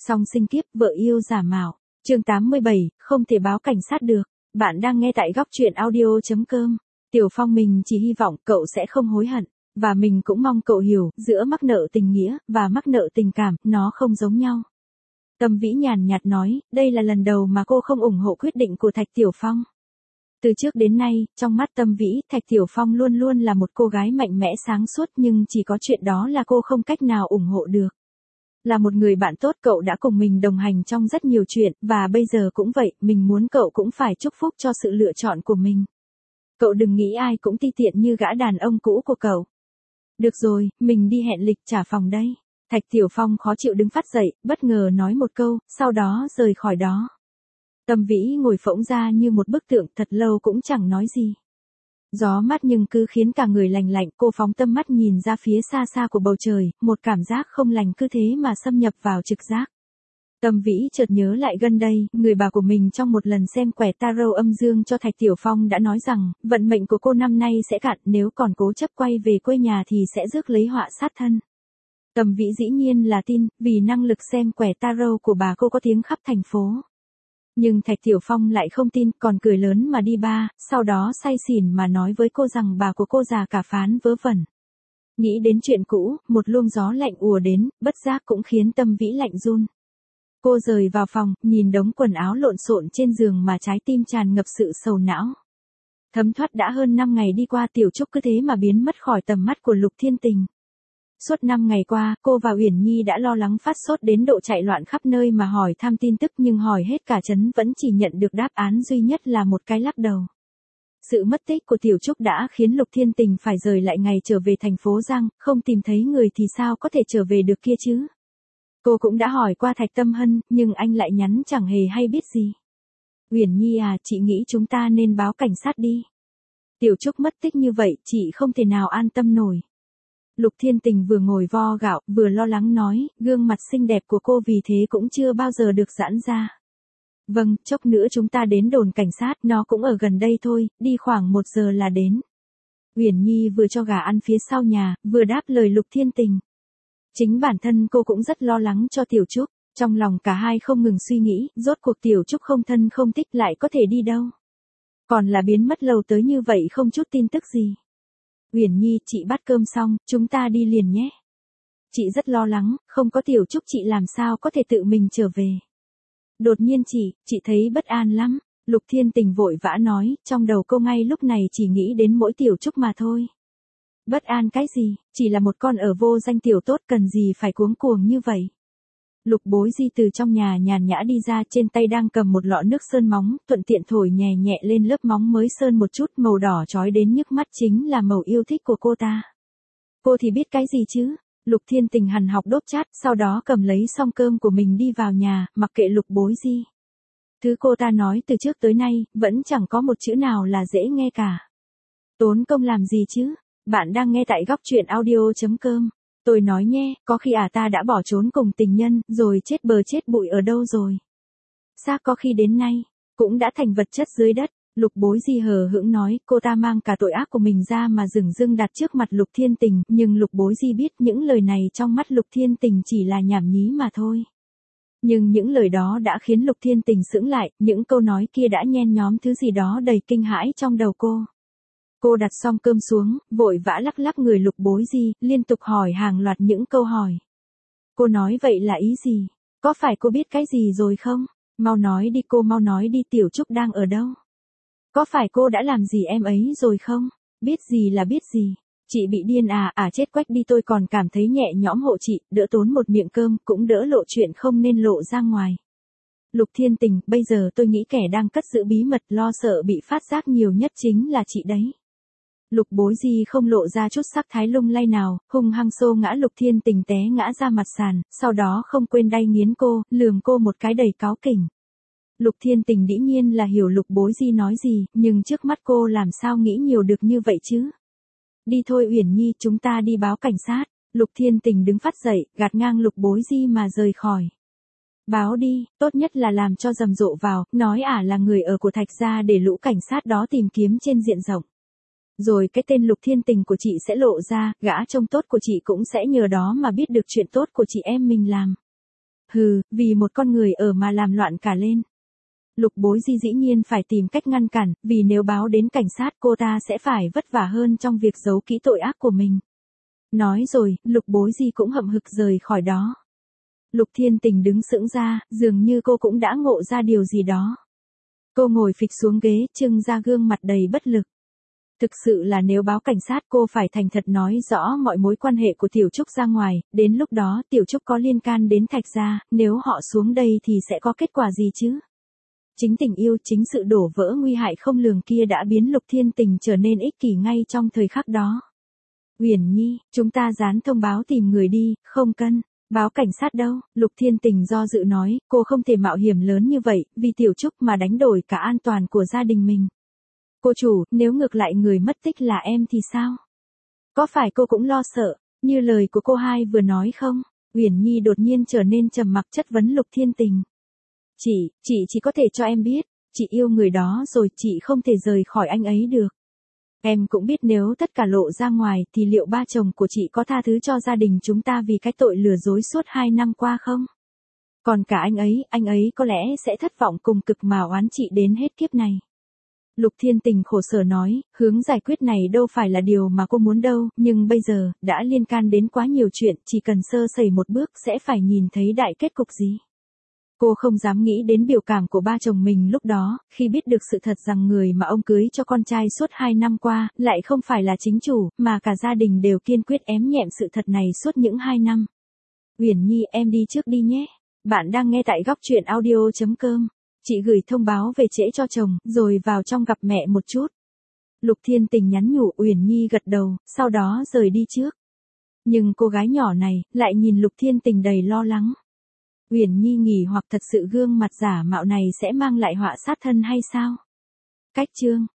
Song sinh kiếp vợ yêu giả mạo. Chương 87, không thể báo cảnh sát được. Bạn đang nghe tại góc truyện audio.com. Tiểu Phong mình chỉ hy vọng cậu sẽ không hối hận. Và mình cũng mong cậu hiểu, giữa mắc nợ tình nghĩa và mắc nợ tình cảm, nó không giống nhau. Tâm Vĩ nhàn nhạt nói, đây là lần đầu mà cô không ủng hộ quyết định của Thạch Tiểu Phong. Từ trước đến nay, trong mắt Tâm Vĩ, Thạch Tiểu Phong luôn luôn là một cô gái mạnh mẽ sáng suốt, nhưng chỉ có chuyện đó là cô không cách nào ủng hộ được. Là một người bạn tốt, cậu đã cùng mình đồng hành trong rất nhiều chuyện, và bây giờ cũng vậy, mình muốn cậu cũng phải chúc phúc cho sự lựa chọn của mình. Cậu đừng nghĩ ai cũng ti tiện như gã đàn ông cũ của cậu. Được rồi, mình đi hẹn lịch trả phòng đây. Thạch Tiểu Phong khó chịu đứng phát dậy, bất ngờ nói một câu, sau đó rời khỏi đó. Tâm Vĩ ngồi phỗng ra như một bức tượng, thật lâu cũng chẳng nói gì. Gió mát nhưng cứ khiến cả người lành lạnh, cô phóng tâm mắt nhìn ra phía xa xa của bầu trời, một cảm giác không lành cứ thế mà xâm nhập vào trực giác. Tâm Vĩ chợt nhớ lại gần đây, người bà của mình trong một lần xem quẻ tarot âm dương cho Thạch Tiểu Phong đã nói rằng, vận mệnh của cô năm nay sẽ cạn, nếu còn cố chấp quay về quê nhà thì sẽ rước lấy họa sát thân. Tâm Vĩ dĩ nhiên là tin, vì năng lực xem quẻ tarot của bà cô có tiếng khắp thành phố. Nhưng Thạch Tiểu Phong lại không tin, còn cười lớn mà đi ba, sau đó say xỉn mà nói với cô rằng bà của cô già cả phán vớ vẩn. Nghĩ đến chuyện cũ, một luồng gió lạnh ùa đến, bất giác cũng khiến Tâm Vĩ lạnh run. Cô rời vào phòng, nhìn đống quần áo lộn xộn trên giường mà trái tim tràn ngập sự sầu não. Thấm thoát đã hơn 5 ngày đi qua, Tiểu Trúc cứ thế mà biến mất khỏi tầm mắt của Lục Thiên Tình. Suốt 5 ngày qua, cô và Uyển Nhi đã lo lắng phát sốt đến độ chạy loạn khắp nơi mà hỏi thăm tin tức, nhưng hỏi hết cả trấn vẫn chỉ nhận được đáp án duy nhất là một cái lắc đầu. Sự mất tích của Tiểu Trúc đã khiến Lục Thiên Tình phải rời lại ngày trở về thành phố Giang, không tìm thấy người thì sao có thể trở về được kia chứ. Cô cũng đã hỏi qua Thạch Tâm Hân, nhưng anh lại nhắn chẳng hề hay biết gì. Uyển Nhi à, chị nghĩ chúng ta nên báo cảnh sát đi. Tiểu Trúc mất tích như vậy, chị không thể nào an tâm nổi. Lục Thiên Tình vừa ngồi vo gạo, vừa lo lắng nói, gương mặt xinh đẹp của cô vì thế cũng chưa bao giờ được giãn ra. Vâng, chốc nữa chúng ta đến đồn cảnh sát, nó cũng ở gần đây thôi, đi khoảng 1 giờ là đến. Uyển Nhi vừa cho gà ăn phía sau nhà, vừa đáp lời Lục Thiên Tình. Chính bản thân cô cũng rất lo lắng cho Tiểu Trúc, trong lòng cả hai không ngừng suy nghĩ, rốt cuộc Tiểu Trúc không thân không thích lại có thể đi đâu. Còn là biến mất lâu tới như vậy không chút tin tức gì. Uyển Nhi, chị bắt cơm xong, chúng ta đi liền nhé. Chị rất lo lắng, không có Tiểu Trúc chị làm sao có thể tự mình trở về. Đột nhiên chị thấy bất an lắm. Lục Thiên Tình vội vã nói, trong đầu cô ngay lúc này chỉ nghĩ đến mỗi Tiểu Trúc mà thôi. Bất an cái gì, chỉ là một con ở vô danh tiểu tốt, cần gì phải cuống cuồng như vậy. Lục Bối Di từ trong nhà nhàn nhã đi ra, trên tay đang cầm một lọ nước sơn móng, thuận tiện thổi nhẹ nhẹ lên lớp móng mới sơn một chút, màu đỏ chói đến nhức mắt chính là màu yêu thích của cô ta. Cô thì biết cái gì chứ? Lục Thiên Tình hằn học đốt chát, sau đó cầm lấy xong cơm của mình đi vào nhà, mặc kệ Lục Bối Di. Thứ cô ta nói từ trước tới nay, vẫn chẳng có một chữ nào là dễ nghe cả. Tốn công làm gì chứ? Bạn đang nghe tại góc truyện audio.com. Tôi nói nhé, có khi ta đã bỏ trốn cùng tình nhân, rồi chết bờ chết bụi ở đâu rồi. Xác có khi đến nay, cũng đã thành vật chất dưới đất. Lục Bối Di hờ hững nói, cô ta mang cả tội ác của mình ra mà dửng dưng đặt trước mặt Lục Thiên Tình, nhưng Lục Bối Di biết những lời này trong mắt Lục Thiên Tình chỉ là nhảm nhí mà thôi. Nhưng những lời đó đã khiến Lục Thiên Tình sững lại, những câu nói kia đã nhen nhóm thứ gì đó đầy kinh hãi trong đầu cô. Cô đặt xong cơm xuống, vội vã lắc lắc người Lục Bối Di, liên tục hỏi hàng loạt những câu hỏi. Cô nói vậy là ý gì? Có phải cô biết cái gì rồi không? Mau nói đi cô, mau nói đi, Tiểu Trúc đang ở đâu? Có phải cô đã làm gì em ấy rồi không? Biết gì là biết gì? Chị bị điên chết quách đi, tôi còn cảm thấy nhẹ nhõm hộ chị, đỡ tốn một miệng cơm, cũng đỡ lộ chuyện không nên lộ ra ngoài. Lục Thiên Tình, bây giờ tôi nghĩ kẻ đang cất giữ bí mật, lo sợ bị phát giác nhiều nhất chính là chị đấy. Lục Bối Di không lộ ra chút sắc thái lung lay nào, hung hăng xô ngã Lục Thiên Tình té ngã ra mặt sàn, sau đó không quên đay nghiến cô, lườm cô một cái đầy cáu kỉnh. Lục Thiên Tình dĩ nhiên là hiểu Lục Bối Di nói gì, nhưng trước mắt cô làm sao nghĩ nhiều được như vậy chứ. Đi thôi Uyển Nhi, chúng ta đi báo cảnh sát. Lục Thiên Tình đứng phát dậy, gạt ngang Lục Bối Di mà rời khỏi. Báo đi, tốt nhất là làm cho rầm rộ vào, nói là người ở của Thạch gia để lũ cảnh sát đó tìm kiếm trên diện rộng. Rồi cái tên Lục Thiên Tình của chị sẽ lộ ra, gã trông tốt của chị cũng sẽ nhờ đó mà biết được chuyện tốt của chị em mình làm. Hừ, vì một con người ở mà làm loạn cả lên. Lục Bối Di dĩ nhiên phải tìm cách ngăn cản, vì nếu báo đến cảnh sát cô ta sẽ phải vất vả hơn trong việc giấu kỹ tội ác của mình. Nói rồi, Lục Bối Di cũng hậm hực rời khỏi đó. Lục Thiên Tình đứng sững ra, dường như cô cũng đã ngộ ra điều gì đó. Cô ngồi phịch xuống ghế, trưng ra gương mặt đầy bất lực. Thực sự là nếu báo cảnh sát cô phải thành thật nói rõ mọi mối quan hệ của Tiểu Trúc ra ngoài, đến lúc đó Tiểu Trúc có liên can đến Thạch gia, nếu họ xuống đây thì sẽ có kết quả gì chứ? Chính tình yêu, chính sự đổ vỡ nguy hại không lường kia đã biến Lục Thiên Tình trở nên ích kỷ ngay trong thời khắc đó. Uyển Nhi, chúng ta dán thông báo tìm người đi, không cần. Báo cảnh sát đâu? Lục Thiên Tình do dự nói, cô không thể mạo hiểm lớn như vậy, vì Tiểu Trúc mà đánh đổi cả an toàn của gia đình mình. Cô chủ, nếu ngược lại người mất tích là em thì sao? Có phải cô cũng lo sợ, như lời của cô hai vừa nói không? Uyển Nhi đột nhiên trở nên trầm mặc chất vấn Lục Thiên Tình. Chị chỉ có thể cho em biết, chị yêu người đó rồi, chị không thể rời khỏi anh ấy được. Em cũng biết nếu tất cả lộ ra ngoài thì liệu ba chồng của chị có tha thứ cho gia đình chúng ta vì cái tội lừa dối suốt 2 năm qua không? Còn cả anh ấy có lẽ sẽ thất vọng cùng cực mà oán chị đến hết kiếp này. Lục Thiên Tình khổ sở nói, hướng giải quyết này đâu phải là điều mà cô muốn đâu, nhưng bây giờ, đã liên can đến quá nhiều chuyện, chỉ cần sơ sẩy một bước sẽ phải nhìn thấy đại kết cục gì. Cô không dám nghĩ đến biểu cảm của ba chồng mình lúc đó, khi biết được sự thật rằng người mà ông cưới cho con trai suốt 2 năm qua, lại không phải là chính chủ, mà cả gia đình đều kiên quyết ém nhẹm sự thật này suốt những 2 năm. Uyển Nhi, em đi trước đi nhé. Bạn đang nghe tại góc truyện audio.com. Chị gửi thông báo về trễ cho chồng, rồi vào trong gặp mẹ một chút. Lục Thiên Tình nhắn nhủ, Uyển Nhi gật đầu, sau đó rời đi trước. Nhưng cô gái nhỏ này, lại nhìn Lục Thiên Tình đầy lo lắng. Uyển Nhi nghỉ hoặc thật sự gương mặt giả mạo này sẽ mang lại họa sát thân hay sao? Cách chương